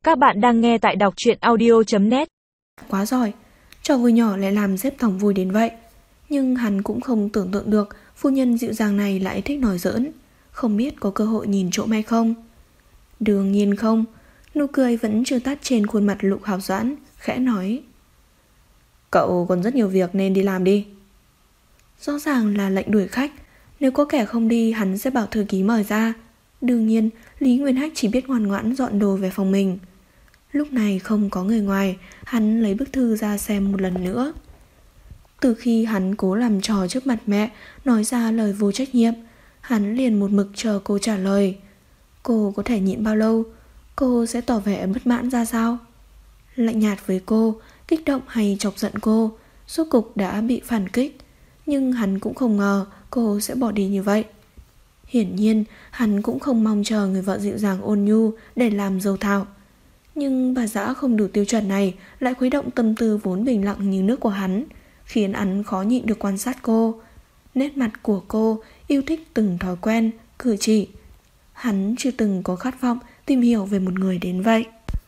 Các bạn đang nghe tại đọc truyện audio.net. Quá giỏi, trò vui nhỏ lại làm xếp tổng vui đến vậy. Nhưng hắn cũng không tưởng tượng được phu nhân dịu dàng này lại thích nói giỡn. Không biết có cơ hội nhìn trộm hay không. Đương nhiên không. Nụ cười vẫn chưa tắt trên khuôn mặt Lục Hạo Doãn, khẽ nói: Cậu còn rất nhiều việc nên đi làm đi. Rõ ràng là lệnh đuổi khách. Nếu có kẻ không đi hắn sẽ bảo thư ký mời ra. Đương nhiên Lý Nguyên Hách chỉ biết ngoan ngoãn dọn đồ về phòng mình. Lúc này không có người ngoài, hắn lấy bức thư ra xem một lần nữa. Từ khi hắn cố làm trò trước mặt mẹ, nói ra lời vô trách nhiệm, hắn liền một mực chờ cô trả lời. Cô có thể nhịn bao lâu? Cô sẽ tỏ vẻ bất mãn ra sao? Lạnh nhạt với cô, kích động hay chọc giận cô, rốt cục đã bị phản kích. Nhưng hắn cũng không ngờ cô sẽ bỏ đi như vậy. Hiển nhiên hắn cũng không mong chờ người vợ dịu dàng ôn nhu để làm dâu thảo. Nhưng bà dã không đủ tiêu chuẩn này lại khuấy động tâm tư vốn bình lặng như nước của hắn, khiến hắn khó nhịn được quan sát cô. Nét mặt của cô, yêu thích từng thói quen, cử chỉ. Hắn chưa từng có khát vọng tìm hiểu về một người đến vậy.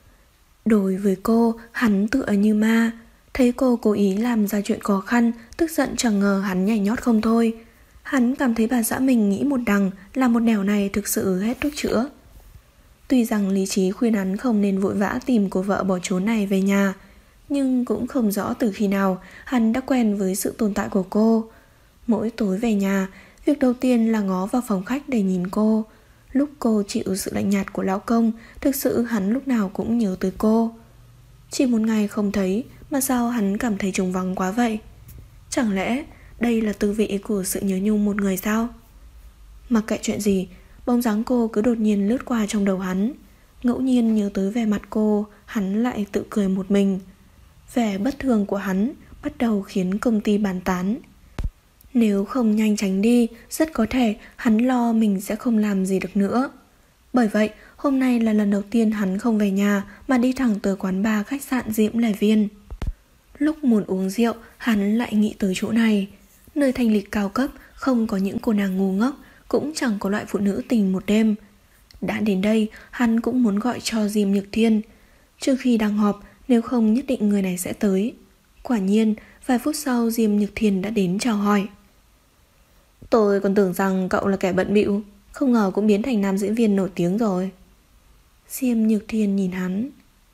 Đối với cô, hắn tựa như ma. Thấy cô cố ý làm ra chuyện khó khăn, tức giận chẳng ngờ hắn nhảy nhót không thôi. Hắn cảm thấy bà dã mình nghĩ một đằng là một nẻo này thực sự hết thuốc chữa. Tuy rằng lý trí khuyên hắn không nên vội vã tìm cô vợ bỏ trốn này về nhà, nhưng cũng không rõ từ khi nào hắn đã quen với sự tồn tại của cô. Mỗi tối về nhà, việc đầu tiên là ngó vào phòng khách để nhìn cô. Lúc cô chịu sự lạnh nhạt của lão công, thực sự hắn lúc nào cũng nhớ tới cô. Chỉ một ngày không thấy mà sao hắn cảm thấy trống vắng quá vậy? Chẳng lẽ đây là tư vị của sự nhớ nhung một người sao? Mặc kệ chuyện gì, bóng dáng cô cứ đột nhiên lướt qua trong đầu hắn. Ngẫu nhiên nhớ tới vẻ mặt cô, hắn lại tự cười một mình. Vẻ bất thường của hắn bắt đầu khiến công ty bàn tán. Nếu không nhanh tránh đi, rất có thể hắn lo mình sẽ không làm gì được nữa. Bởi vậy, hôm nay là lần đầu tiên hắn không về nhà mà đi thẳng tới quán bar khách sạn Diễm Lệ Viên. Lúc muốn uống rượu, hắn lại nghĩ tới chỗ này. Nơi thanh lịch cao cấp, không có những cô nàng ngu ngốc, cũng chẳng có loại phụ nữ tình một đêm. Đã đến đây, hắn cũng muốn gọi cho Diêm Nhược Thiên. Trước khi đang họp, nếu không nhất định người này sẽ tới. Quả nhiên, vài phút sau Diêm Nhược Thiên đã đến chào hỏi. Tôi còn tưởng rằng cậu là kẻ bận bịu, không ngờ cũng biến thành nam diễn viên nổi tiếng rồi. Diêm Nhược Thiên nhìn hắn.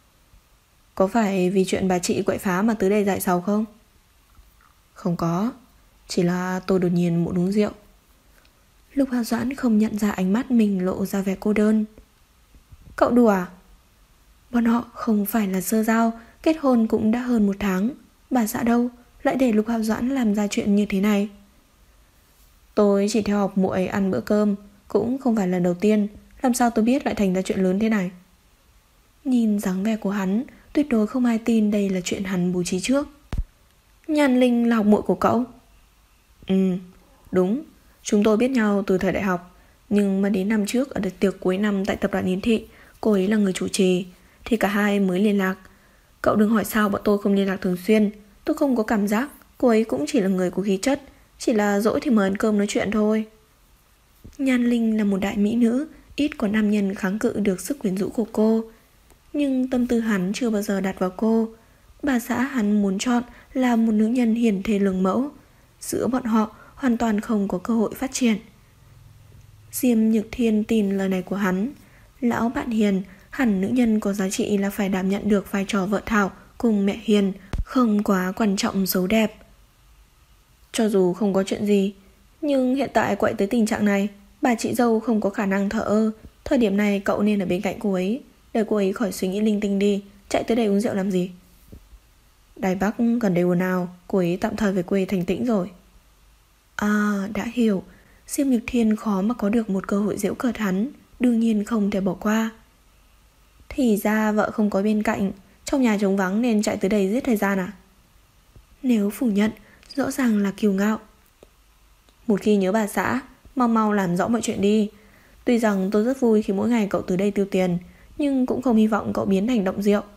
Có phải vì chuyện bà chị quậy phá mà tới đây giải sầu không? Không có, chỉ là tôi đột nhiên muốn uống rượu. Lục Hạo Doãn không nhận ra ánh mắt mình lộ ra vẻ cô đơn. Cậu đùa à? Bọn họ không phải là sơ giao, kết hôn cũng đã hơn 1 tháng. Bà xã đâu lại để Lục Hạo Doãn làm ra chuyện như thế này? Tôi chỉ theo học muội ăn bữa cơm, cũng không phải lần đầu tiên, làm sao tôi biết lại thành ra chuyện lớn thế này? Nhìn dáng vẻ của hắn, tuyệt đối không ai tin đây là chuyện hắn bố trí trước. Nhan Linh là học muội của cậu? Đúng. Chúng tôi biết nhau từ thời đại học, nhưng mà đến năm trước ở đợt tiệc cuối năm tại tập đoàn Yến Thị, cô ấy là người chủ trì, thì cả hai mới liên lạc. Cậu đừng hỏi sao bọn tôi không liên lạc thường xuyên. Tôi không có cảm giác cô ấy cũng chỉ là người của khí chất, chỉ là dỗi thì mời ăn cơm nói chuyện thôi. Nhan Linh là một đại mỹ nữ, ít có nam nhân kháng cự được sức quyến rũ của cô. Nhưng tâm tư hắn chưa bao giờ đặt vào cô. Bà xã hắn muốn chọn là một nữ nhân hiền thê lương mẫu. Giữa bọn họ hoàn toàn không có cơ hội phát triển. Diêm Nhược Thiên tin lời này của hắn. Lão bạn hiền, hẳn nữ nhân có giá trị là phải đảm nhận được vai trò vợ thảo cùng mẹ hiền, không quá quan trọng xấu đẹp. Cho dù không có chuyện gì, nhưng hiện tại quậy tới tình trạng này, bà chị dâu không có khả năng thờ ơ. Thời điểm này cậu nên ở bên cạnh cô ấy, để cô ấy khỏi suy nghĩ linh tinh đi. Chạy tới đây uống rượu làm gì? Đài Bắc gần đây ồn ào, cô ấy tạm thời về quê Thành Tĩnh rồi. À, đã hiểu. Diêm Nhược Thiên khó mà có được một cơ hội giễu cợt hắn, đương nhiên không thể bỏ qua. Thì ra vợ không có bên cạnh, trong nhà trống vắng nên chạy tới đây giết thời gian à? Nếu phủ nhận, rõ ràng là kiêu ngạo. Một khi nhớ bà xã, mau mau làm rõ mọi chuyện đi. Tuy rằng tôi rất vui khi mỗi ngày cậu từ đây tiêu tiền, nhưng cũng không hy vọng cậu biến thành động rượu.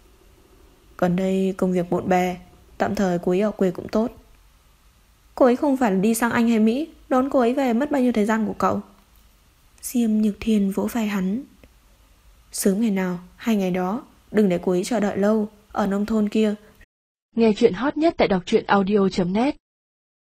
Gần đây công việc bộn bề, tạm thời cô ấy ở quê cũng tốt. Cô ấy không phải là đi sang Anh hay Mỹ, đón cô ấy về mất bao nhiêu thời gian của cậu? Diêm Nhược Thiên vỗ vai hắn. Sớm ngày nào, hay ngày đó, đừng để cô ấy chờ đợi lâu. Ở nông thôn kia. Nghe chuyện hot nhất tại đọc truyện audio.net